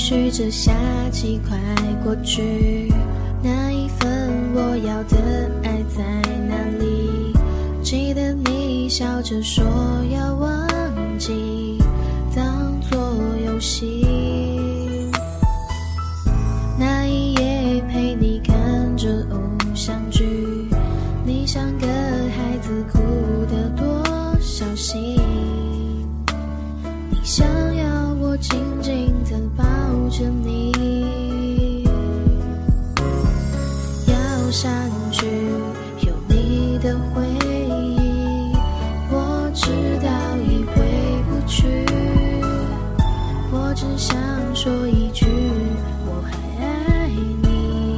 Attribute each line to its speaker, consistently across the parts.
Speaker 1: 许这夏季快过去，那一份我要的爱在哪里？记得你笑着说要忘记，当作游戏。那一夜陪你看着偶像剧，你像个孩子哭得多小心。你想要我紧紧地抱着你，要删去有你的回忆，我知道已回不去，我只想说一句我还爱你，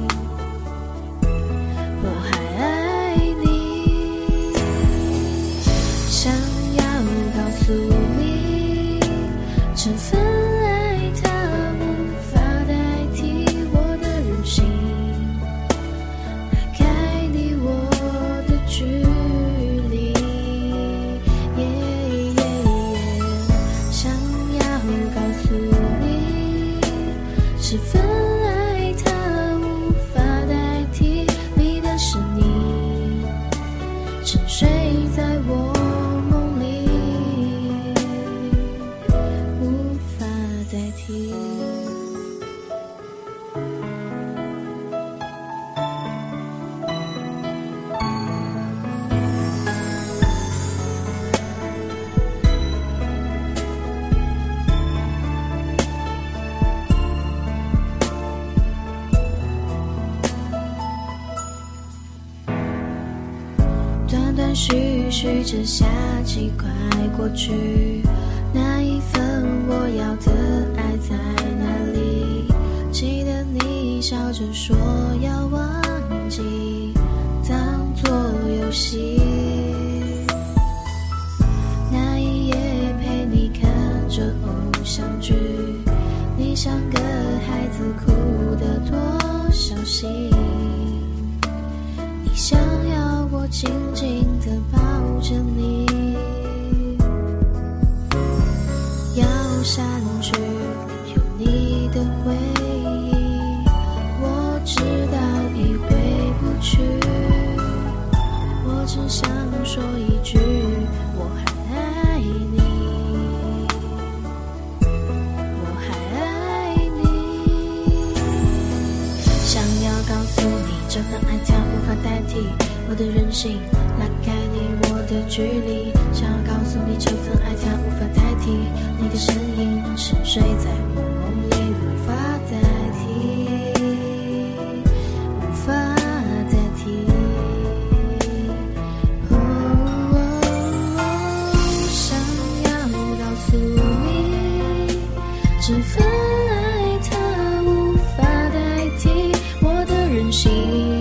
Speaker 1: 我还爱你。想要告诉你，这份爱它无法代替我的任性，拉开你我的距离。想要告诉你，这份爱它无法代替你的声音，沉睡在我梦里，无法代替。断断续续这夏季快过去，那一份我要的爱在哪里？记得你笑着说要忘记，当作游戏。那一夜陪你看着偶像剧，你像个孩子哭得多小心。你想要我紧紧地抱着你，要删去有你的回忆，我知道已回不去，我只想说一句我还爱你，我还爱你。想要告诉你，这份爱它无法代替我的任性，拉开你我的距离。想要告诉你，这份爱它无法代替你的声音，沉睡在我梦里，无法代替，无法代替。想要告诉你，这份爱它无法代替我的任性，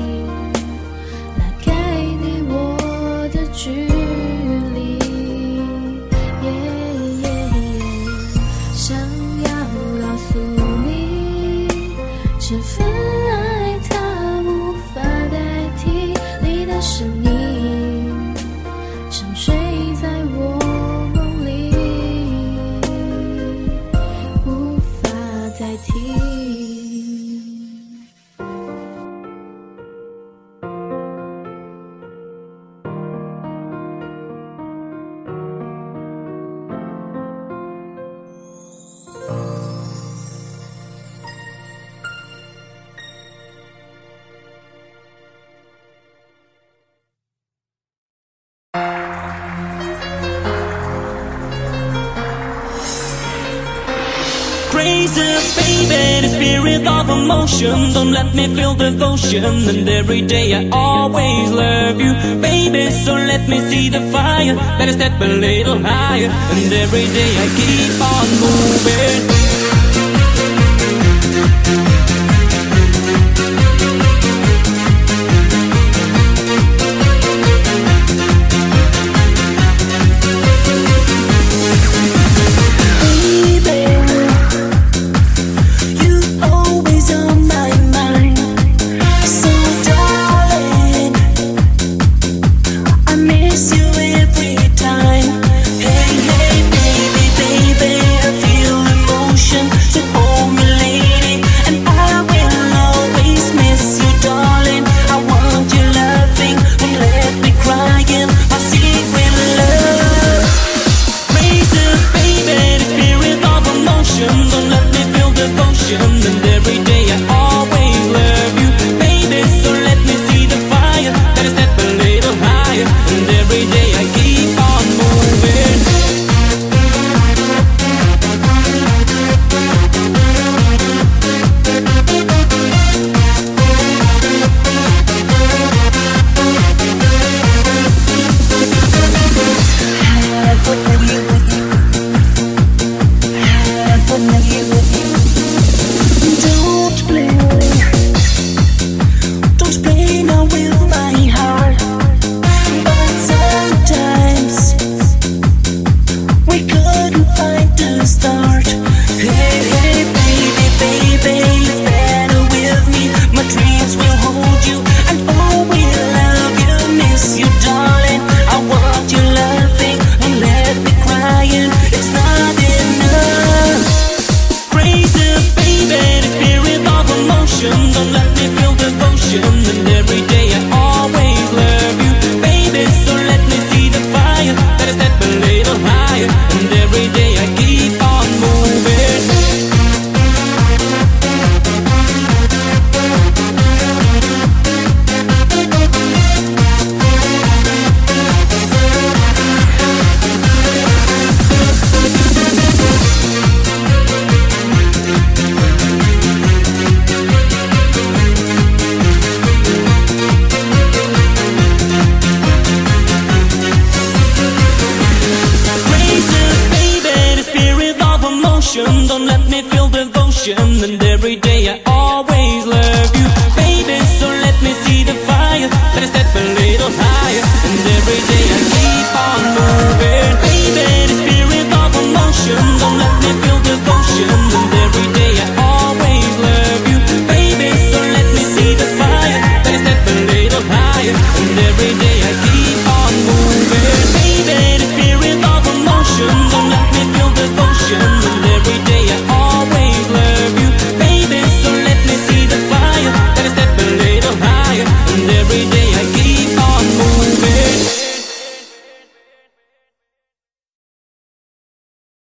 Speaker 1: 距离。想要告诉你，这份爱它无法代替你的声音，沉睡在我梦里，无法代替。
Speaker 2: Crazy baby, the spirit of emotion, don't let me feel devotion. And every day I always love you, baby, so let me see the fire. Better step a little higher, and every day I keep on moving. Every time, hey, hey, baby, baby, I feel emotion. And every day